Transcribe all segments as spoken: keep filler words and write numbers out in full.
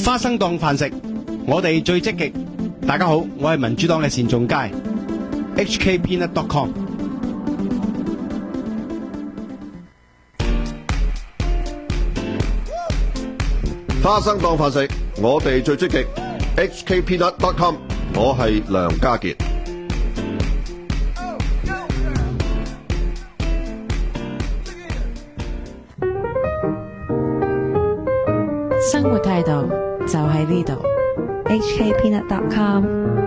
花生當飯食，我哋最積極。大家好，我係民主黨嘅單仲偕 H K peanut dot com。 花生當飯食，我哋最積極 H K peanut dot com。 我係梁家傑。 生活態度就喺呢度 H K peanut dot com。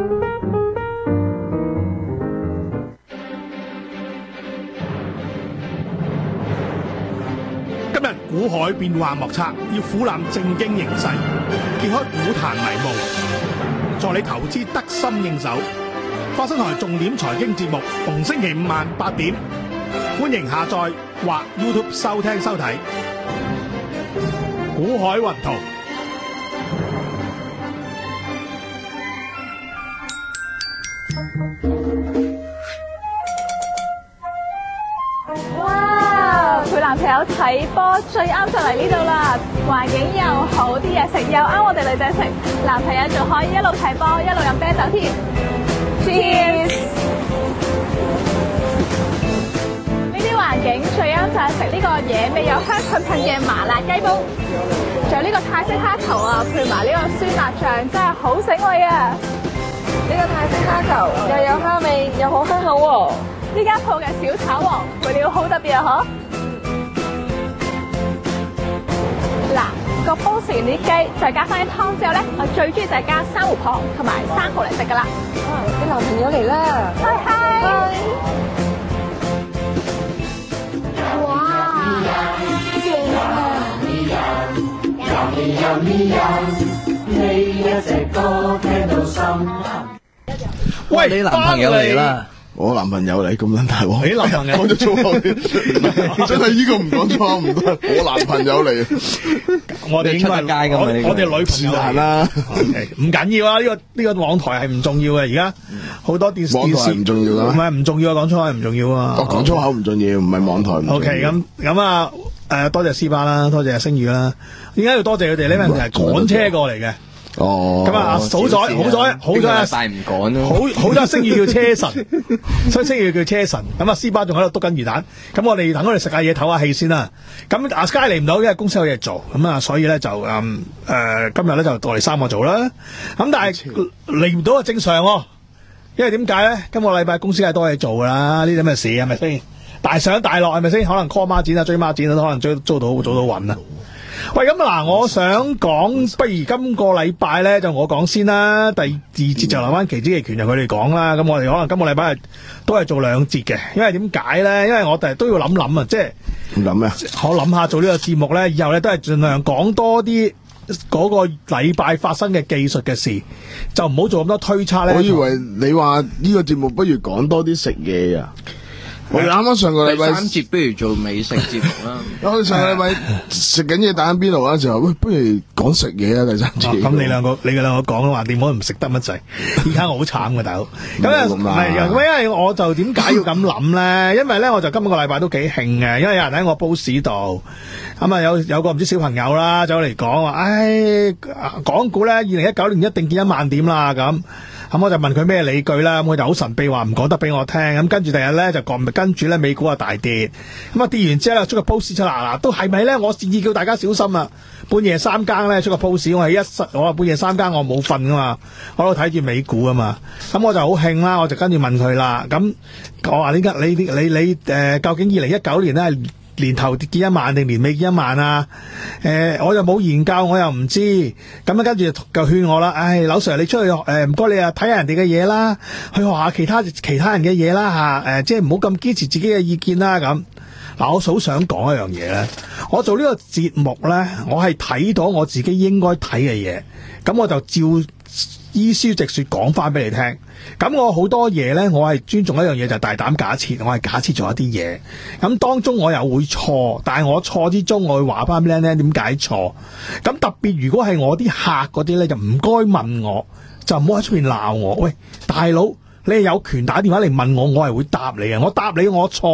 今日股海變幻莫測，要俯瞰政經形勢，揭開股壇迷霧，助你投資得心應手。花生台重點財經節目，逢星期五晚八點，歡迎下載或 YouTube 收聽收睇。股海雲圖。 哇！陪男朋友睇波最啱就嚟呢度啦，環境又好，啲嘢食又啱我哋女仔食，男朋友仲可以一路睇波一路飲啤酒添。Cheers！ 呢啲環境最啱就係食呢個野味有香噴噴嘅麻辣雞煲，仲有呢個泰式蝦頭啊，配埋呢個酸辣醬，真係好醒胃啊！ 呢個泰式蝦頭又有蝦味又好香口喎。 呢間鋪嘅小炒王配料好特別啊！嗬，嗱，個煲食完啲雞，再加翻啲湯之後咧，我最中意就係加珊瑚蚌同埋生蠔嚟食噶啦。 啊，你男朋友嚟啦！ 嗨嗨！哇，正啊！ 喂， 你男朋友嚟啦！ 我男朋友嚟咁撚大鑊， 你男朋友講咗粗口，真係呢個唔講粗口唔得。我男朋友嚟， 我哋應該係我我哋女朋友啦。 唔緊要啊，呢個呢個網台係唔重要嘅。而家好多電視網台唔重要啦， 唔係唔重要啊，講粗口唔重要啊。 我講粗口唔重要，唔係網台唔重要。 O K， 咁咁啊，誒，多謝斯巴啦，多謝阿星宇啦。點解要多謝佢哋咧？因為係趕車過嚟嘅。 哦， 咁啊，好彩好彩好彩， 大唔趕咯， 好好彩星宇叫車神，所以星宇叫車神。咁啊，斯巴仲喺度篤緊魚蛋。咁我哋等我哋食下嘢唞下氣先啦。咁阿 Sky 嚟唔到，因為公司有嘢做。咁啊，所以咧就誒誒、呃，今日咧就我哋三個做啦。咁但係嚟唔到啊，正常喎。因為點解咧？今個禮拜公司係多嘢做噶啦，呢啲咁嘅事係咪先？大上大落係咪先？可能 call 孖展啊，追孖展啊，都可能追租到做到穩啊。喂，咁嗱，我想講，不如今個禮拜咧就我講先啦，第二節就留翻期指期權就佢哋講啦。咁我哋可能今個禮拜都係做兩節嘅，因為點解咧？因為我哋都要諗諗啊，即係諗咩？ 我諗下做呢個節目咧，以後咧都係盡量講多啲嗰個禮拜發生嘅技術嘅事，就唔好做咁多推測咧。 我以為你話呢個節目不如講多啲食嘢啊！我哋啱啱上個禮拜第三節不如做美食節目啦。 我哋上個禮拜食緊嘢打緊邊爐嗰陣時候，喂，不如講食嘢啊！第三節。 咁、哦、你兩個你兩個講話點可唔食得乜滯？而家我好慘嘅大佬。咁啊唔係啊，因為我就點解要咁諗咧？因為咧我就今個禮拜都幾興嘅，因為有人喺我 post 度，咁啊有有個唔知小朋友啦走嚟講話，唉，港股咧二零一九年一定見一萬點啦咁。咁我就問佢咩理據啦，咁佢就好神秘話唔講得俾我聽，咁跟住第日咧就講，跟住咧美股啊大跌，咁啊跌完之後咧出個 post 出嚟，嗱都係咪咧？我建議叫大家小心啊！半夜三更咧出個 post， 我係一室，我話半夜三更我冇瞓噶嘛，我喺度睇住美股啊嘛，咁我就好興啦，我就跟住問佢啦，咁我話呢家你你你誒、呃、究竟二零一九年咧年頭見一萬定年尾見一萬啊？誒、呃，我又冇研究，我又唔知。咁樣跟住就勸我啦。唉，劉 Sir 你出去誒，唔、呃、該你啊，睇下人哋嘅嘢啦，去學下其他其他人嘅嘢啦吓。誒、呃，即係唔好咁堅持自己嘅意見啦。咁嗱，我好想講一樣嘢咧。我做呢個節目咧，我係睇到我自己應該睇嘅嘢，咁我就照依書直說講翻俾你聽。咁我好多嘢呢，我係尊重一樣嘢，就係大膽假設，我係假設咗一啲嘢。咁當中我又會錯，但係我錯之中，我會話翻俾你聽點解錯。咁特別如果係我啲客嗰啲呢，就唔該問我，就唔好喺出邊鬧我。喂，大佬，你係有權打電話嚟問我，我係會答你嘅。我答你我錯，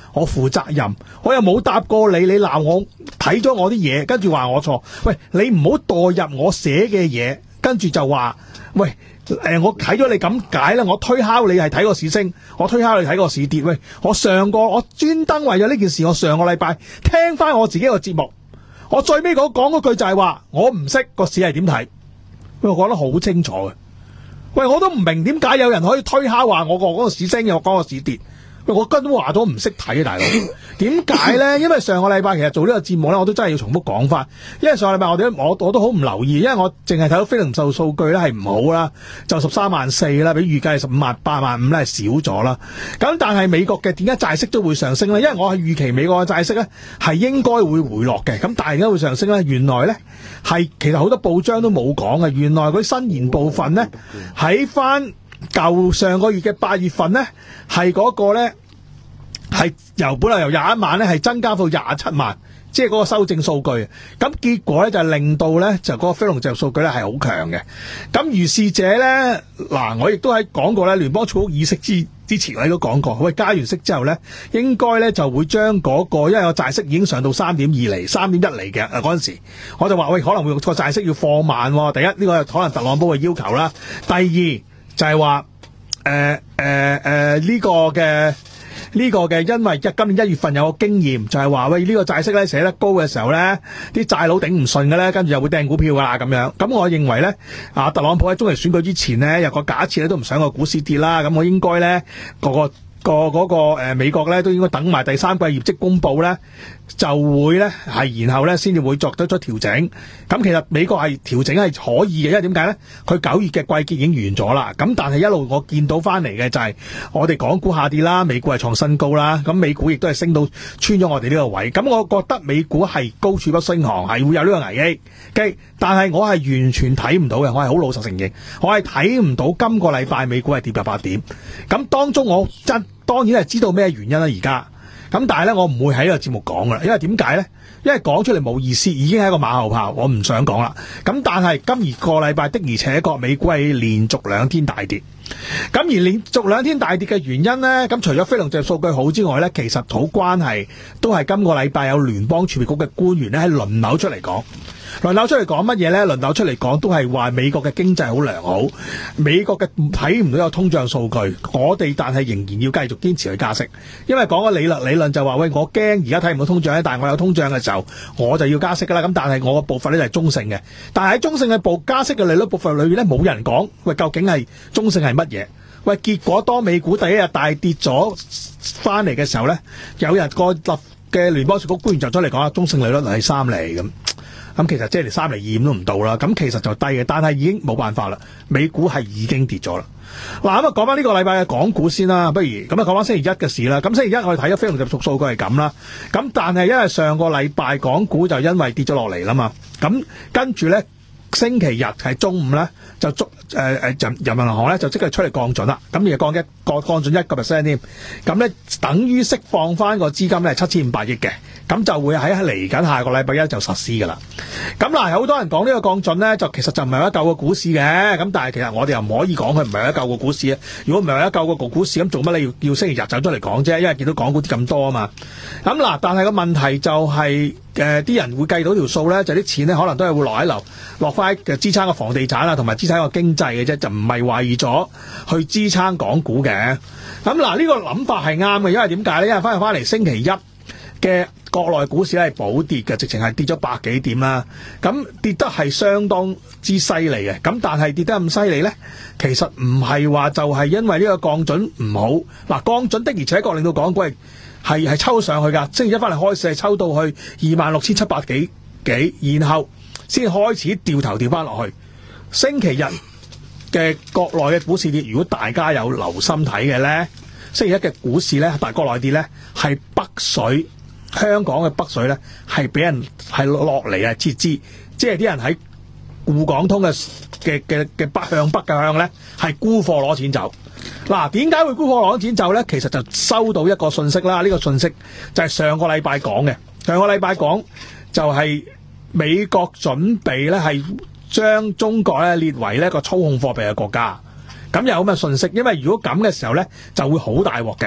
我負責任，我又冇答過你，你鬧我睇咗我啲嘢，跟住話我錯。喂，你唔好代入我寫嘅嘢，跟住就話喂。誒、呃，我睇咗你咁解啦，我推敲你係睇個市升，我推敲你睇個市跌。喂，我上個我專登為咗呢件事，我上個禮拜聽翻我自己個節目，我最尾講講嗰句就係話，我唔識個市係點睇。喂，我講得好清楚嘅。喂，我都唔明點解有人可以推敲話我個嗰個市升，又講個市跌。喂，我根本話咗唔識睇啊，大佬。點解咧？因為上個禮拜其實做呢個節目咧，我都真係要重複講翻。因為上個禮拜我哋我我都好唔留意，因為我淨係睇到非零售數據咧係唔好啦，就十三萬四啦，比預計十五萬八萬五咧係少咗啦。咁但係美國嘅點解債息都會上升咧？因為我係預期美國嘅債息咧係應該會回落嘅。咁但係點解會上升咧？原來咧係其實好多報章都冇講嘅。原來嗰啲新言部分咧喺翻舊上個月嘅八月份咧係嗰個咧。係由本來由廿一萬咧，係增加到廿七萬，即係嗰個修正數據。咁結果咧就令到咧就嗰個非農就業數據咧係好強嘅。咁如是者咧，嗱我亦都喺講過咧，聯邦儲局議息之之前我亦都講過，喂加完息之後咧，應該咧就會將嗰、嗰個因為個債息已經上到三點二厘、三點一厘嘅嗰陣時，我就話喂可能會個債息要放慢。第一呢、呢個可能特朗普嘅要求啦，第二就係話誒誒誒呢個嘅。呢個嘅，因為今年一月份有個經驗，就係話喂呢個債息咧寫得高嘅時候咧，啲債佬頂唔順嘅咧，跟住又會掟股票噶啦咁樣。咁我認為咧，啊特朗普喺中期選舉之前咧，有個假設咧都唔想個股市跌啦。咁我應該咧個個個嗰個誒美國咧都應該等埋第三季業績公佈咧，就會咧係然後咧先至會作得出調整。咁其實美國係調整係可以嘅，因為點解咧？佢九月嘅季結已經完咗啦。咁但係一路我見到翻嚟嘅就係我哋港股下跌啦，美股係創新高啦。咁美股亦都係升到穿咗我哋呢個位。咁我覺得美股係高處不勝寒，係會有呢個危機。但係我係完全睇唔到嘅，我係好老實承認，我係睇唔到今個禮拜美股係跌八百點。咁當中我真當然係知道咩原因啦，而家。咁但係咧，我唔會喺呢個節目講噶啦，因為點解咧？因為講出嚟冇意思，已經係一個馬後炮，我唔想講啦。咁但係今個禮拜的而且確美股係連續兩天大跌。咁而連續兩天大跌嘅原因咧，咁除咗非農就業數據好之外咧，其實好關係都係今個禮拜有聯邦儲備局嘅官員咧喺輪流出嚟講。輪流出嚟講乜嘢咧？輪流出嚟講都係話美國嘅經濟好良好，美國嘅睇唔到有通脹數據，我哋但係仍然要繼續堅持去加息，因為講個理論理論就話喂，我驚而家睇唔到通脹咧，但係我有通脹嘅時候我就要加息噶啦。咁但係我個部分咧就係中性嘅，但係喺中性嘅部加息嘅利率部分裏面咧，冇人講喂究竟係中性係乜嘢？喂，結果當美股第一日大跌咗翻嚟嘅時候咧，有人個立嘅聯邦儲局官員就出嚟講啦，中性利率係三厘咁。咁其實即係連三厘二五都唔到啦，咁其實就低嘅，但係已經冇辦法啦。美股係已經跌咗啦。嗱咁啊，講翻呢個禮拜嘅港股先啦，不如咁啊講翻星期一嘅事啦。咁星期一我哋睇咗非農就業數據係咁啦，咁但係因為上個禮拜港股就因為跌咗落嚟啦嘛，咁跟住咧星期日係中午咧就捉誒誒人人民銀行咧就即刻出嚟降準啦，咁而降一降降準一個 percent 添，咁咧等於釋放翻個資金咧係七千五百億嘅。咁就會喺嚟緊下個禮拜一就實施噶啦。咁嗱，有好多人講呢個降準咧，就其實就唔係為咗救個股市嘅。咁但係其實我哋又唔可以講佢唔係為咗救個股市啊。如果唔係為咗救個股市，咁做乜你要要星期日走出嚟講啫？因為見到港股跌咁多啊嘛。咁嗱，但係個問題就係誒啲人會計到條數咧，就啲錢咧可能都係會落喺樓，落翻嘅支撐個房地產啊，同埋支撐個經濟嘅啫，就唔係為咗去支撐港股嘅。咁嗱，呢個諗法係啱嘅，因為點解咧？因為翻嚟翻嚟星期一嘅國內股市咧係補跌嘅，直情係跌咗百幾點啦。咁跌得係相當之犀利嘅。咁但係跌得咁犀利咧，其實唔係話就係因為呢個降準唔好。嗱，降準的而且確令到港股係係抽上去㗎。星期一翻嚟開市係抽到去二萬六千七百幾幾，然後先開始掉頭掉翻落去。星期日嘅國內嘅股市跌，如果大家有留心睇嘅咧，星期一嘅股市咧，但係國內跌咧係北水。香港嘅北水咧係俾人係落嚟啊，撤資，即係啲人喺滬港通嘅嘅嘅嘅北向北嘅向咧係沽貨攞錢走。嗱，點解會沽貨攞錢走咧？其實就收到一個信息啦，呢個信息就係上個禮拜講嘅。上個禮拜講就係美國準備咧係將中國咧列為呢一個操控貨幣嘅國家。咁有咁嘅信息，因為如果咁嘅時候咧就會好大鑊嘅。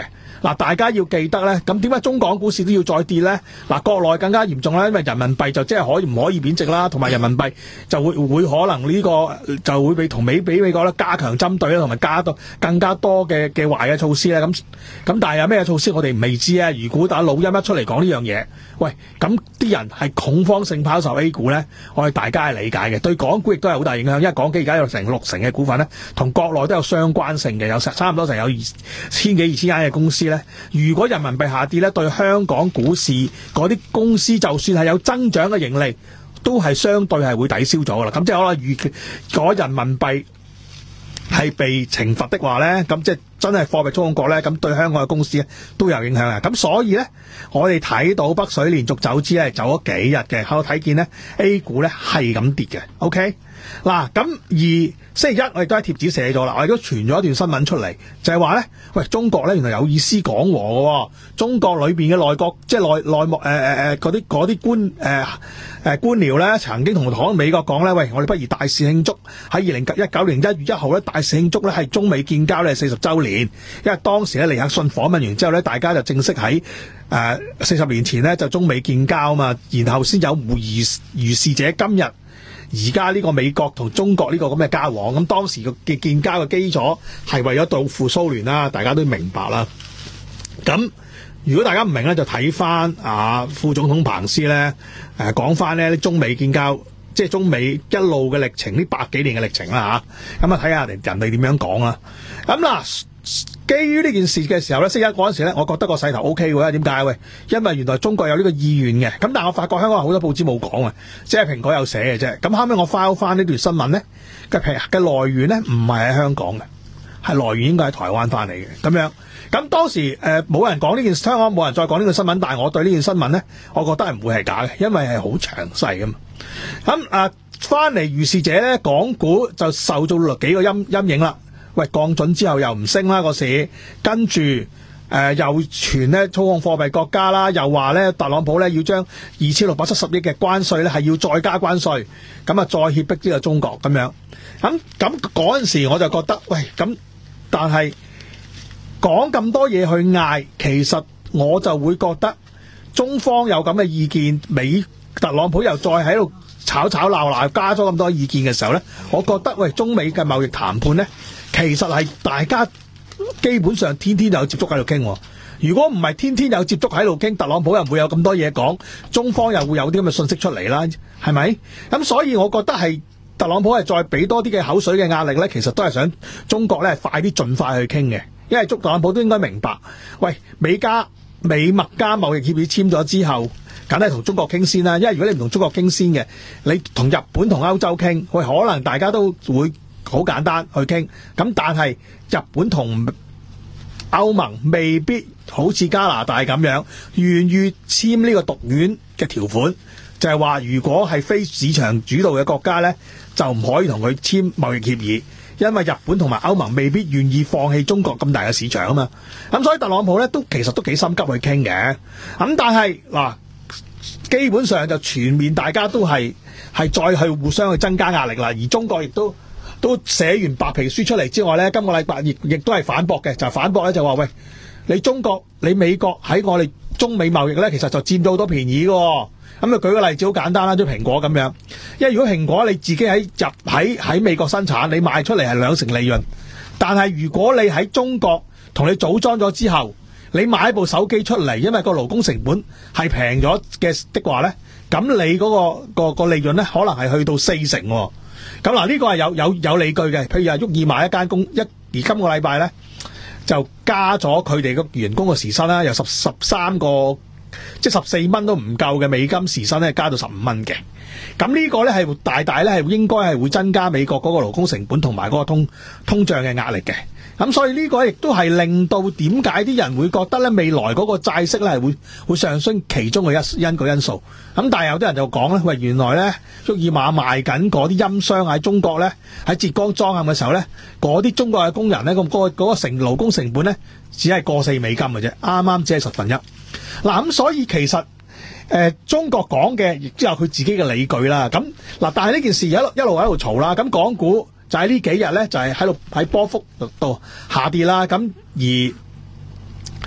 嗱，大家要記得咧，咁點解中港股市都要再跌咧？嗱，國內更加嚴重啦，因為人民幣就即係可以唔可以貶值啦，同埋人民幣就會會可能呢、這個就會被同美比美國咧加強針對啦，同埋加多更加多嘅嘅壞嘅措施咧。咁咁但係有咩措施我哋未知啊？如果打老陰一出嚟講呢樣嘢，喂，咁啲人係恐慌性拋售 A 股咧，我哋大家係理解嘅，對港股亦都係好大影響，因為港股而家有成六成嘅股份咧，同國內都有相關性嘅，有差唔多成有二千幾二千間嘅公司咧。如果人民幣下跌咧，對香港股市嗰啲公司就算係有增長嘅盈利，都係相對係會抵消咗噶啦。咁即係可能預期嗰人民幣係被懲罰的話咧，咁即係真係貨幣操控國咧，咁對香港嘅公司咧都有影響嘅。咁所以咧，我哋睇到北水連續走資係走咗幾日嘅，喺度睇見咧 A 股咧係咁跌嘅。OK， 嗱，咁而星期一我亦都喺貼紙寫咗啦，我亦都傳咗一段新聞出嚟，就係話咧，喂，中國咧原來有意思講和嘅喎，中國裏邊嘅內閣即係內內幕誒誒誒嗰啲嗰啲官誒誒、呃呃、官僚咧，曾經同同美國講咧，喂，我哋不如大肆慶祝喺二零一九年一月一號咧，大肆慶祝咧係中美建交咧四十週年，因為當時咧尼克遜訪問完之後咧，大家就正式喺誒四十年前咧就中美建交啊嘛，然後先有如如是者今日。而家呢個美國同中國呢個咁嘅交往，咁當時嘅建交嘅基礎係為咗對付蘇聯啦，大家都明白啦。咁如果大家唔明咧，就睇翻啊副總統彭斯咧誒講翻咧中美建交，即係中美一路嘅歷程，呢百幾年嘅歷程啦嚇。咁啊睇下人人哋點樣講啦。咁嗱。基於呢件事嘅時候咧，星期一嗰陣時咧，我覺得個勢頭 O K 喎。點解？喂，因為原來中國有呢個意願嘅。咁但係我發覺香港好多報紙冇講啊，即係蘋果有寫嘅啫。咁後尾我 file 翻呢段新聞咧嘅嘅來源咧，唔係喺香港嘅，係來源應該喺台灣翻嚟嘅。咁樣，咁當時誒冇、呃、人講呢件香港冇人再講呢個新聞，但係我對呢件新聞咧，我覺得係唔會係假嘅，因為係好詳細噶嘛。咁啊，翻嚟如是者咧，港股就受咗幾個陰陰影啦。喂，降準之後又唔升啦個市，跟住誒、呃、又傳咧操控貨幣國家啦，又話咧特朗普咧要將二千六百七十億嘅關稅咧係要再加關稅，咁啊再脅迫呢個中國咁樣。咁咁嗰陣時我就覺得，喂咁，但係講咁多嘢去嗌，其實我就會覺得中方有咁嘅意見，美特朗普又再喺度吵吵鬧鬧，加咗咁多意見嘅時候咧，我覺得喂中美嘅貿易談判咧。其實係大家基本上天天有接觸喺度傾，如果唔係天天有接觸喺度傾，特朗普又唔會有咁多嘢講，中方又會有啲咁嘅信息出嚟啦，係咪？咁所以我覺得係特朗普係再俾多啲嘅口水嘅壓力咧，其實都係想中國咧快啲盡快去傾嘅，因為特朗普都應該明白，喂，美加美墨加貿易協議簽咗之後，梗係同中國傾先啦，因為如果你唔同中國傾先嘅，你同日本同歐洲傾，喂，可能大家都會。好簡單去傾，咁但係日本同歐盟未必好似加拿大咁樣願意簽呢個獨院嘅條款，就係話如果係非市場主導嘅國家呢，就唔可以同佢簽貿易協議，因為日本同埋歐盟未必願意放棄中國咁大嘅市場啊嘛。咁所以特朗普呢都其實都幾心急去傾嘅。咁但係嗱，基本上就全面大家都係係再去互相去增加壓力啦，而中國亦都。都寫完白皮書出嚟之外咧，今個禮拜亦亦都係反駁嘅，就係、反駁咧就話喂，你中國你美國喺我哋中美貿易咧，其實就佔咗好多便宜嘅、哦。咁啊舉個例子好簡單啦，即係蘋果咁樣，因為如果蘋果你自己喺入喺喺美國生產，你賣出嚟係兩成利潤，但係如果你喺中國同你組裝咗之後，你買一部手機出嚟，因為個勞工成本係平咗嘅的話咧，咁你嗰、嗰個、嗰個、嗰個利潤咧可能係去到四成、哦。咁嗱，呢個係有有有理據嘅，譬如話沃爾瑪一間公一，而今個禮拜咧就加咗佢哋個員工嘅時薪啦，由十十三個即係十四蚊都唔夠嘅美金時薪咧，加到十五蚊嘅。咁呢個咧係大大咧係應該係會增加美國嗰個勞工成本同埋嗰個通通脹嘅壓力嘅。咁所以呢個亦都係令到點解啲人會覺得咧未來嗰個債息咧係會會上升其中嘅一因個因素。咁但係有啲人就講咧，喂，原來咧沃爾瑪賣緊嗰啲音箱喺中國咧喺浙江裝嵌嘅時候咧，嗰啲中國嘅工人咧咁嗰個嗰個成勞工成本咧只係過四美金嘅啫，啱啱只係十分一。嗱咁所以其實誒、呃、中國講嘅亦都有佢自己嘅理據啦。咁嗱，但係呢件事一路一路喺度嘈啦。咁港股就喺呢幾日咧，就係喺度喺波幅度下跌啦。咁而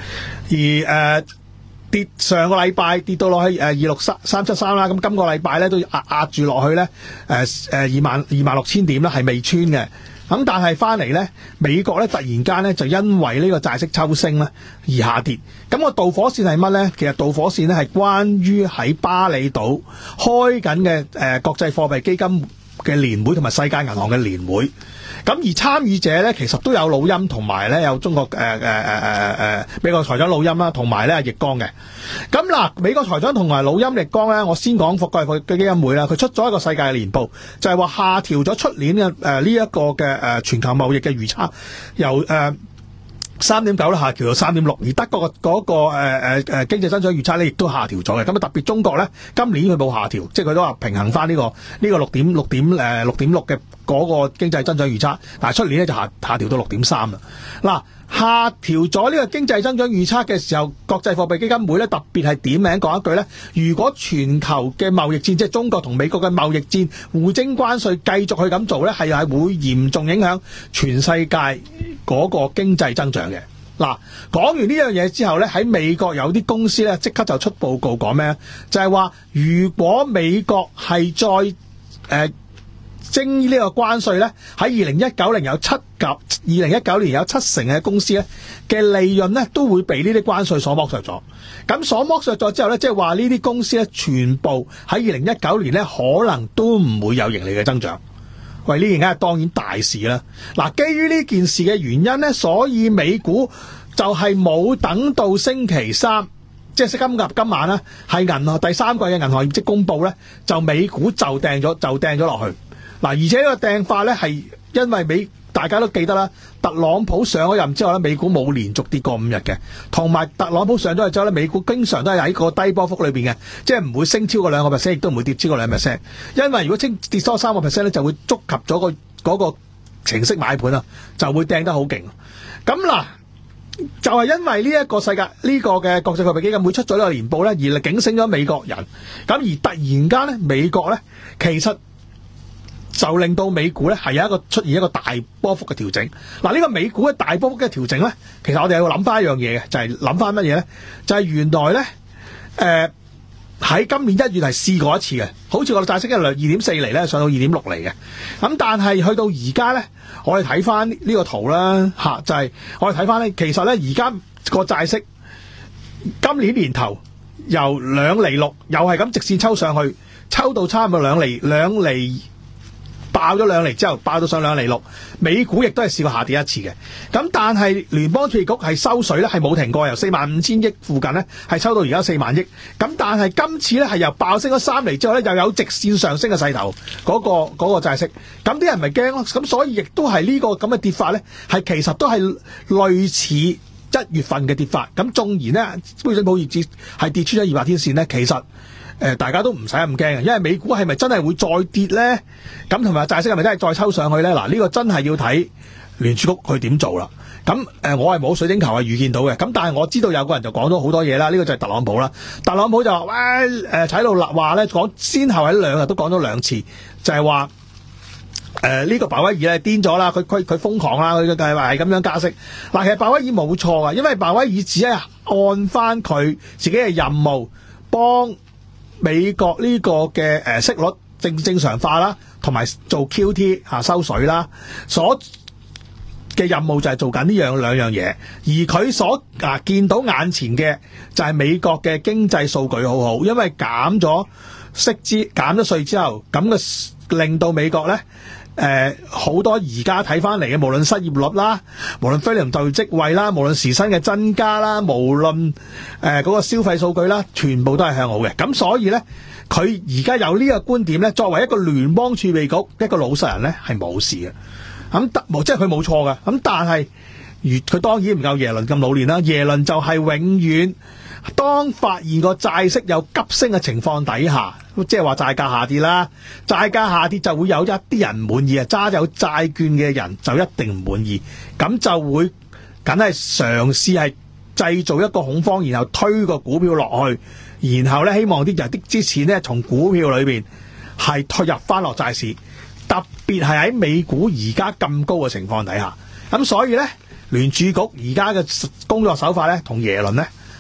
而誒、呃、跌上個禮拜跌到落去誒二六三三七三啦，咁今個禮拜咧都壓壓住落去咧誒誒二萬二萬六千點啦，係未穿嘅。咁但係翻嚟咧，美國咧突然間咧就因為呢個債息抽升咧而下跌。咁、個導火線係乜咧？其實導火線咧係關於喺巴厘島開緊嘅誒國際貨幣基金嘅年會同埋世界銀行嘅年會。咁而參與者咧其實都有老欽同埋咧有中國誒誒誒誒誒美國財長老欽啦，同埋咧易綱嘅。咁嗱，美國財長同埋老欽易綱咧，我先講國際貨幣基金會啦，佢出咗一個世界嘅年報，就係話下調咗出年嘅誒呢一個嘅誒全球貿易嘅預測，由誒三點九咧下調到三點六，而德國嘅嗰個誒誒誒經濟增長預測咧亦都下調咗嘅。咁啊特別中國咧今年佢冇下調，即係佢都話平衡翻呢個呢個六點六點誒六點六嘅嗰個經濟增長預測，但係出年咧就下下調到六點三啦。嗱，下調咗呢個經濟增長預測嘅時候，國際貨幣基金會咧特別係點名講一句咧，如果全球嘅貿易戰，即係中國同美國嘅貿易戰互徵關稅繼續去咁做咧，係係會嚴重影響全世界嗰個經濟增長嘅。嗱，講完呢樣嘢之後咧，喺美國有啲公司咧即刻就出報告講咩？就係話如果美國係再誒。呃徵呢個關稅咧，喺二零一九年有七及二零一九年有七成嘅公司咧嘅利潤咧都會被呢啲關稅所剝削咗。咁所剝削咗之後咧，即係話呢啲公司咧全部喺二零一九年咧可能都唔會有盈利嘅增長。喂，呢件梗係當然大事啦。嗱，基於呢件事嘅原因咧，所以美股就係冇等到星期三，即係今日今晚啦，係銀行第三季嘅銀行業績公佈咧，就美股就掟咗就掟咗落去。嗱，而且呢個掟法咧係因為美大家都記得啦，特朗普上咗任之後咧，美股冇連續跌過五日嘅，同埋特朗普上咗任之後咧，美股經常都係喺個低波幅裏邊嘅，即係唔會升超過兩個 percent， 亦都唔會跌超過兩 percent。因為如果升跌多三個 percent 咧，就會觸及咗個嗰個程式買盤啊，就會掟得好勁。咁嗱，就係因為呢一個世界呢個嘅國際貨幣基金會出咗呢個年報咧，而嚟警醒咗美國人。咁而突然間咧，美國咧其實就令到美股咧係有一個出現一個大波幅嘅調整。嗱，呢個美股嘅大波幅嘅調整咧，其實我哋要諗翻一樣嘢嘅，就係諗翻乜嘢咧？就係原來咧，誒喺今年一月係試過一次嘅，好似我哋債息嘅量二點四厘咧，上到二點六厘嘅。咁但係去到而家咧，我哋睇翻呢個圖啦，嚇就係我哋睇翻咧，其實咧而家個債息今年年頭由兩厘六，又係咁直線抽上去，抽到差唔多兩厘兩厘。爆咗兩厘之後，爆到上兩厘六，美股亦都係試過下跌一次嘅。咁但係聯邦儲備局係收水咧，係冇停過，由四萬五千億附近咧係抽到而家四萬億。咁但係今次咧係由爆升咗三厘之後咧，又有直線上升嘅勢頭，嗰、嗰個嗰、嗰個債息。咁啲人咪驚咯。咁所以亦都係呢個咁嘅跌法咧，係其實都係類似一月份嘅跌法。咁縱然咧，標準普爾指係跌穿咗二百天線咧，其實。誒、呃，大家都唔使咁驚嘅，因為美股係咪真係會再跌咧？咁同埋債息係咪真係再抽上去咧？嗱，呢個真係要睇聯儲局去點做啦。咁誒、呃，我係冇水晶球係預見到嘅。咁但係我知道有個人就講咗好多嘢啦。呢、這個就係特朗普啦。特朗普就話：喂，誒喺度立話咧，講先後喺兩日都講咗兩次，就係話誒呢個鮑威爾咧癲咗啦，佢佢佢瘋狂啦，佢嘅計劃係咁樣加息。嗱，其實鮑威爾冇錯啊，因為鮑威爾只係按翻佢自己嘅任務幫美國呢個嘅誒息率正正常化啦，同埋做 Q T 嚇收水啦，所嘅任務就係做緊呢樣兩樣嘢，而佢所啊見到眼前嘅就係美國嘅經濟數據好好，因為減咗息之減咗稅之後，咁嘅令到美國咧誒好多而家睇翻嚟嘅，無論失業率啦，無論非農就業職位啦，無論時薪嘅增加啦，無論誒嗰個消費數據啦，全部都係向好嘅。咁所以咧，佢而家有呢個觀點咧，作為一個聯邦儲備局一個老實人咧，係冇事嘅。咁冇即係佢冇錯嘅。咁但係，如佢當然唔夠耶倫咁老練啦。耶倫就係永遠當發現個債息有急升嘅情況底下，即係話債價下跌啦，債價下跌就會有一啲人唔滿意啊，揸有債券嘅人就一定唔滿意，咁就會梗係嘗試係製造一個恐慌，然後推個股票落去，然後咧希望啲人啲之前咧從股票裏邊係退入翻落債市，特別係喺美股而家咁高嘅情況底下，咁所以咧聯儲局而家嘅工作手法咧同耶倫咧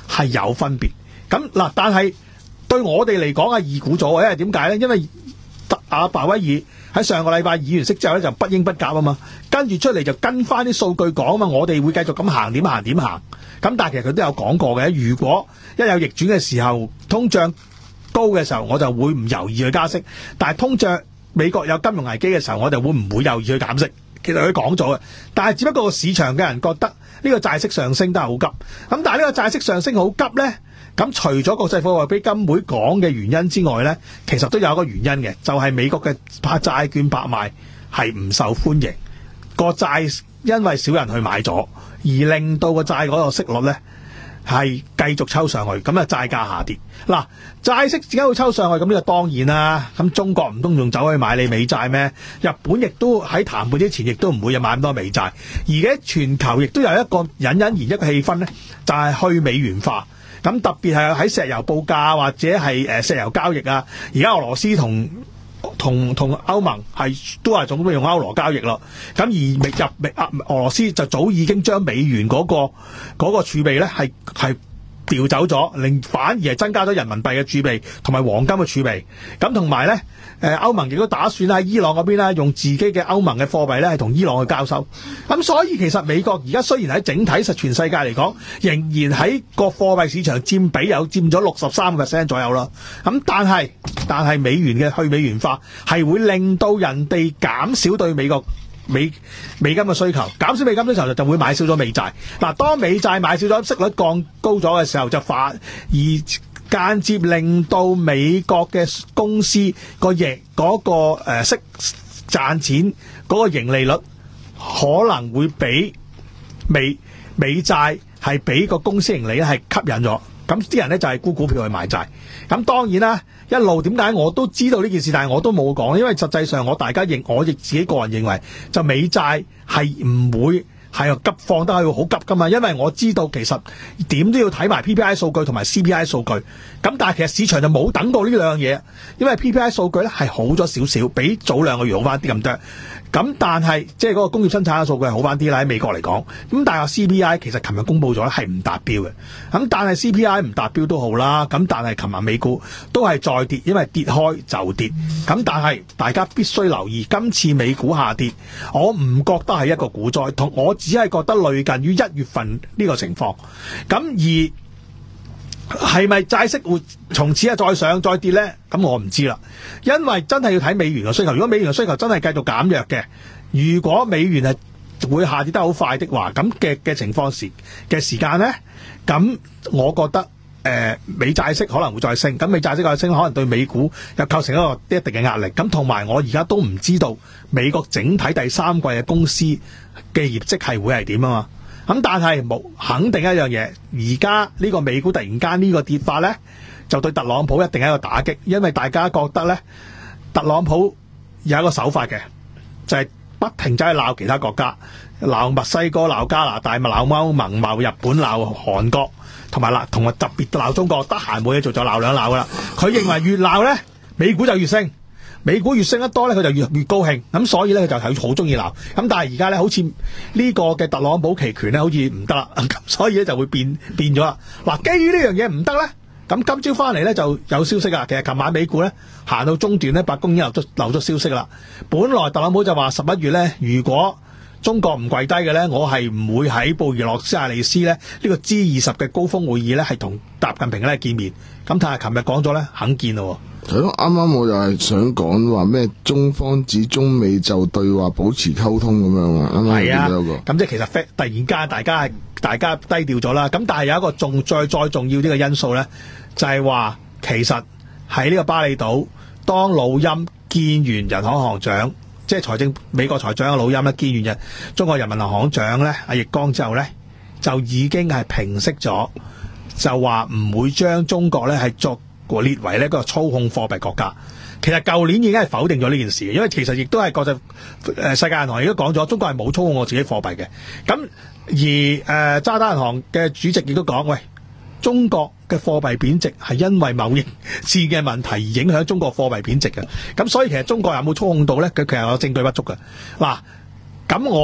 係有分別。咁嗱，但係對我哋嚟講係易估咗，因為點解咧？因為阿鮑威爾喺上個禮拜議完息之後咧就不應不鴿啊嘛，跟住出嚟就跟翻啲數據講啊嘛，我哋會繼續咁行點行點行。咁但係其實佢都有講過嘅，如果一有逆轉嘅時候，通脹高嘅時候，我就會唔猶豫去加息；但係通脹美國有金融危機嘅時候，我就會唔會猶豫去減息。其實佢講咗嘅，但係只不過個市場嘅人覺得呢個債息上升都係好急。咁但係呢個債息上升好急呢，咁除咗國際貨幣基金會講嘅原因之外呢，其實都有一個原因嘅，就係美國嘅拍債券拍賣係唔受歡迎，個債因為少人去買咗，而令到個債嗰個息率呢係繼續抽上去，咁啊債價下跌。嗱，債息點解會抽上去？咁呢個當然啦。咁中國唔通仲走去買你美債咩？日本亦都喺談判之前，亦都唔會有買咁多美債。而家全球亦都有一個隱隱然一個氣氛呢，就係去美元化。咁特別係喺石油報價或者係誒石油交易啊。而家俄羅斯同同同歐盟係都係總用歐羅交易咯，咁而入美啊俄羅斯就早已經將美元嗰、嗰個嗰、嗰個儲備咧係係調走咗，令反而係增加咗人民幣嘅儲備同埋黃金嘅儲備。咁同埋咧，誒歐盟亦都打算喺伊朗嗰邊咧用自己嘅歐盟嘅貨幣咧係同伊朗去交收。咁所以其實美國而家雖然喺整體實全世界嚟講，仍然喺個貨幣市場佔比有佔咗六十三個 percent 左右啦。咁但係但係美元嘅去美元化係會令到人哋減少對美國美美金嘅需求，減少美金嘅需求就會買少咗美債。嗱，當美債買少咗，息率降高咗嘅時候，就反而間接令到美國嘅公司個盈嗰個誒息賺錢嗰個盈利率可能會比美美債係比個公司盈利咧係吸引咗。咁啲人咧就係沽股票去買債。咁當然啦，一路點解我都知道呢件事，但係我都冇講，因為實際上我大家認，我亦自己個人認為，就美債係唔會係急放得係好急噶嘛，因為我知道其實點都要睇埋 P P I 數據同埋 C P I 數據。咁但係其實市場就冇等過呢兩樣嘢，因為 P P I 數據咧係好咗少少，比早兩個月好翻啲咁多。咁但係即係嗰個工業生產嘅數據係好翻啲啦，喺美國嚟講。咁但係 C P I 其實琴日公布咗係唔達標嘅。咁但係 C P I 唔達標都好啦。咁但係琴日美股都係再跌，因為跌開就跌。咁但係大家必須留意，今次美股下跌，我唔覺得係一個股災，同我只係覺得類近於一月份呢個情況。咁而係咪債息會從此啊再上再跌呢？咁我唔知啦，因為真係要睇美元嘅需求。如果美元嘅需求真係繼續減弱嘅，如果美元係會下跌得好快的話，咁嘅嘅情況時嘅時間呢，咁我覺得誒、呃、美債息可能會再升。咁美債息再升，可能對美股又構成一個一定嘅壓力。咁同埋我而家都唔知道美國整體第三季嘅公司嘅業績係會係點啊嘛。咁但係冇肯定一樣嘢，而家呢個美股突然間呢個跌法呢，就對特朗普一定係一個打擊，因為大家覺得呢，特朗普有一個手法嘅，就係、是、不停走去鬧其他國家，鬧墨西哥、鬧加拿大、鬧歐盟、鬧日本、鬧韓國，同埋鬧同埋特別鬧中國，得閒冇嘢做就鬧兩鬧噶啦。佢認為越鬧呢，美股就越升。美股越升得多咧，佢就越越高興，咁所以咧佢就係好中意鬧。咁但係而家咧，好似呢個嘅特朗普期權咧，好似唔得啦，咁所以咧就會變變咗啦。嗱，基於呢樣嘢唔得咧，咁今朝翻嚟咧就有消息啊。其實琴晚美股咧行到中段咧，白宮已經流咗流咗消息啦。本來特朗普就話十一月咧，如果中國唔跪低嘅咧，我係唔會喺布宜諾斯艾利斯咧呢個 G 二十嘅高峰會議咧係同習近平咧見面。咁但係琴日講咗咧肯見咯。 係咯，啱啱我就係想講話咩？中方指中美就對話保持溝通咁樣啊，啱啱見到一個。咁即係其實突然間大家係大家低調咗啦。咁但係有一個重再再重要啲嘅因素咧，就係話其實喺呢個巴厘島，當老欽見完人行行長，即係財政美國財長嘅老欽咧，見完人中國人民銀行長咧阿易綱之後咧，就已經係平息咗，就話唔會將中國咧係作列為呢個操控貨幣國家。其實舊年已經係否定咗呢件事，因為其實亦都係國際誒世界銀行亦都講咗，中國係冇操控我自己貨幣嘅。咁而誒、呃、渣打銀行嘅主席亦都講，喂，中國嘅貨幣貶值係因為貿易戰嘅問題而影響中國貨幣貶值嘅。咁所以其實中國有冇操控到咧？佢其實有證據不足嘅。嗱，咁我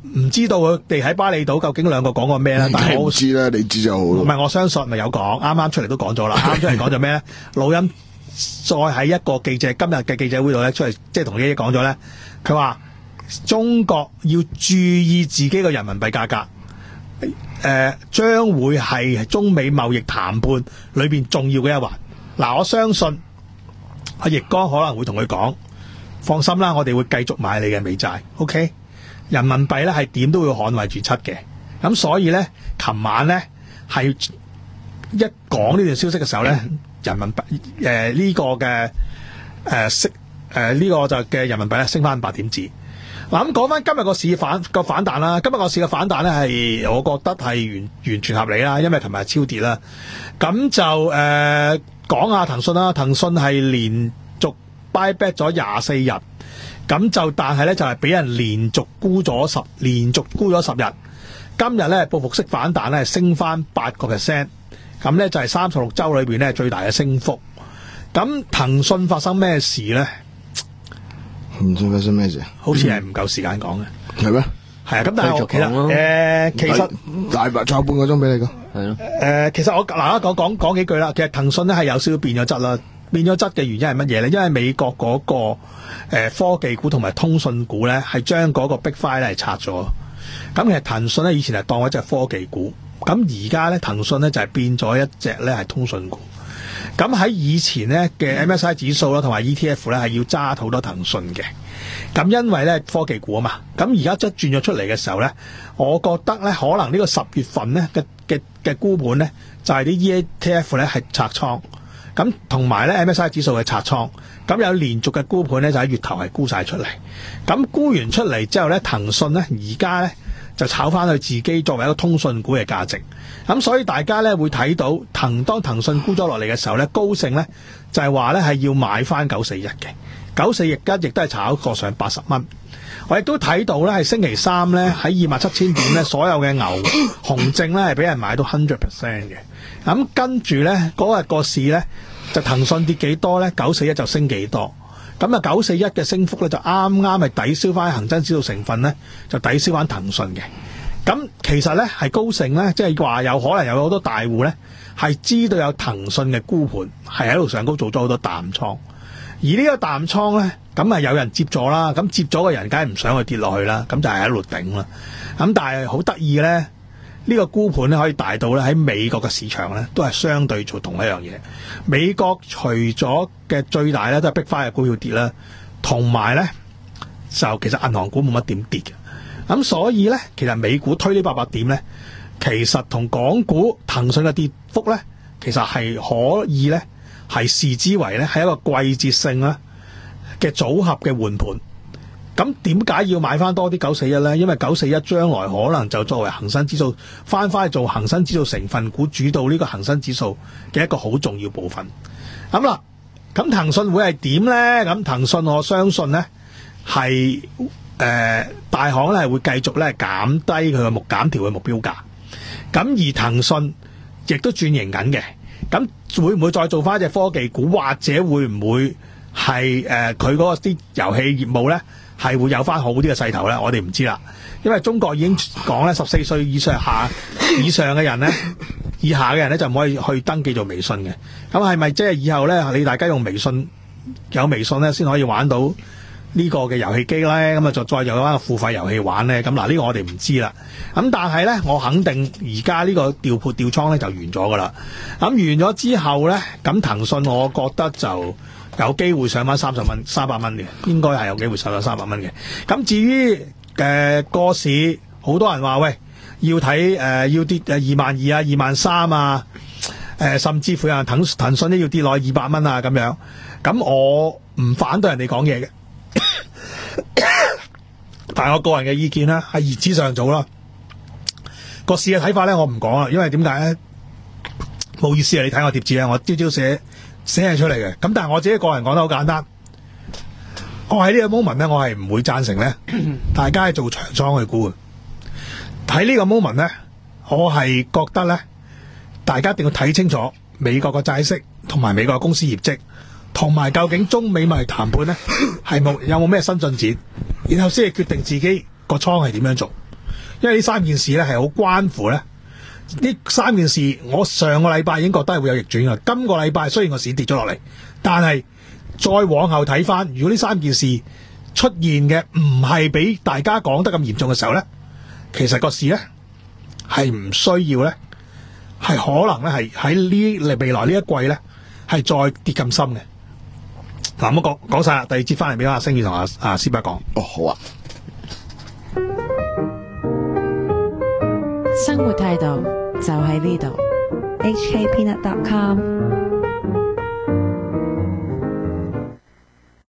唔知道佢哋喺巴厘島究竟兩個講過咩啦，但係我唔知啦，你知就好咯。 唔係，我相信咪有講，啱啱出嚟都講咗啦。啱出嚟講咗咩咧？老音再喺一個記者今日嘅記者會度咧，出嚟即係同你講咗咧，佢話中國要注意自己嘅人民幣價格。誒、呃，將會係中美貿易談判裏邊重要嘅一環。嗱，我相信阿易綱可能會同佢講，放心啦，我哋會繼續買你嘅美債。OK， 人民幣咧係點都會捍衛住七嘅。咁所以咧，琴晚咧係一講呢段消息嘅時候咧，人民幣誒呢個嘅誒升誒呢個就嘅人民幣咧升翻八點子。嗱，咁講翻今日個市反個反彈啦，今日個市嘅反彈咧係我覺得係完完全合理啦，因為琴日超跌啦。咁就誒講下騰訊啦，騰訊係連續 buy back 咗廿四日，咁就但係咧就係、是、俾人連續沽咗十連續沽咗十日，今日咧報復式反彈咧升翻八個 percent， 咁咧就係三十六週裏邊咧最大嘅升幅。咁騰訊發生咩事咧？ 唔知發生咩事， 好似係唔夠時間講嘅， 係咩？ 係啊，咁但係我其實誒、呃，其實大白仲有半個鐘俾你講， 係咯。 誒，其實我嗱講講講幾句啦。其實騰訊咧係有少少變咗質啦，變咗質嘅原因係乜嘢咧？因為美國嗰、那個誒、呃、科技股同埋通訊股咧係將嗰個 Big Five 咧係拆咗。咁其實騰訊咧以前係當一隻科技股，咁而家咧騰訊咧就係變咗一隻咧係通訊股。咁喺以前咧嘅 M S I 指數啦，同埋 E T F 咧係要揸好多騰訊嘅。咁因為咧科技股啊嘛，咁而家即係轉咗出嚟嘅時候咧，我覺得咧可能呢個十月份咧嘅嘅嘅沽盤咧就係啲 E T F 咧係拆倉，咁同埋咧 M S I 指數係拆倉，咁有連續嘅沽盤咧就喺月頭係沽晒出嚟，咁沽完出嚟之後咧，騰訊咧而家咧就炒翻去自己作為一個通訊股嘅價值，咁所以大家咧會睇到騰當騰訊沽咗落嚟嘅時候咧，高盛咧就係話咧係要買翻九四一嘅。九四一亦都係炒過上八十蚊，我亦都睇到咧係星期三咧喺二萬七千點咧，所有嘅牛熊證咧係俾人買到 hundred percent 嘅。咁跟住咧嗰日個市咧就騰訊跌幾多咧，九四一就升幾多。咁啊九四一嘅升幅咧就啱啱係抵消翻恒生指數成分咧，就抵消翻騰訊嘅。咁其實咧係高盛咧，即係話有可能有好多大戶咧係知道有騰訊嘅沽盤，係喺度上高做咗好多淡倉。而呢個淡倉咧，咁啊有人接咗啦，咁接咗嘅人梗係唔想去跌落去啦，咁就係喺度頂啦。咁但係好得意咧，呢個沽盤咧可以大到咧喺美國嘅市場咧都係相對做同一樣嘢。美國除咗嘅最大咧都係Big Five嘅股票跌啦，同埋咧就其實銀行股冇乜點跌嘅。咁所以咧，其實美股推呢八百點咧，其實同港股騰訊嘅跌幅咧，其實係可以咧。係視之為咧係一個季節性啦嘅組合嘅換盤。咁點解要買翻多啲九四一咧？因為九四一將來可能就作為恒生指數翻翻去做恒生指數成分股，主導呢個恒生指數嘅一個好重要部分。咁啦，咁騰訊會係點咧？咁騰訊我相信咧係誒大行咧係會繼續咧減低佢嘅目減調嘅目標價。咁而騰訊亦都轉型緊嘅。咁會唔會再做翻一隻科技股，或者會唔會係誒佢嗰個啲遊戲業務咧係會有翻好啲嘅勢頭咧？我哋唔知啦，因為中國已經講咧，十四歲以上下以上嘅人咧，以下嘅人咧就唔可以去登記做微信嘅。咁係咪即係以後咧，你大家用微信有微信咧，先可以玩到呢個嘅遊戲機咧？咁啊，就再有翻個付費遊戲玩咧？咁嗱，呢個我哋唔知啦。咁但係咧，我肯定而家呢個調撥調倉咧就完咗噶啦。咁完咗之後咧，咁騰訊我覺得就有機會上翻三十蚊、三百蚊嘅，應該係有機會上翻三百蚊嘅。咁至於誒個市，好多人話喂，要睇誒、呃、要跌誒二萬二啊、二萬三啊，誒、呃、甚至乎有人騰騰訊都要跌落二百蚊啊咁樣。咁我唔反對人哋講嘢嘅。但係我個人嘅意見咧，係言之尚早啦。個市嘅睇法咧，我唔講啦，因為點解咧？冇意思啊！你睇我貼紙啊，我朝朝寫寫係出嚟嘅。咁但係我自己個人講得好簡單，我喺呢個 moment 咧，我係唔會贊成咧，大家係做長倉去沽嘅。睇呢個 moment 咧，我係覺得咧，大家一定要睇清楚美國嘅債息同埋美國嘅公司業績。同埋究竟中美貿易談判咧係冇有冇咩新進展，然後先係決定自己個倉係點樣做。 因為呢三件事咧係好關乎咧。呢三件事，我上個禮拜已經覺得係會有逆轉㗎。今個禮拜雖然個市跌咗落嚟，但係再往後睇翻，如果呢三件事出現嘅唔係俾大家講得咁嚴重嘅時候咧，其實個市咧係唔需要咧，係可能咧係喺呢未來呢一季咧係再跌咁深嘅。嗱，咁講講晒啦，第二節翻嚟俾阿星宇同阿阿施伯講。 哦，好啊。 生活態度就喺呢度。H K Peanut dot com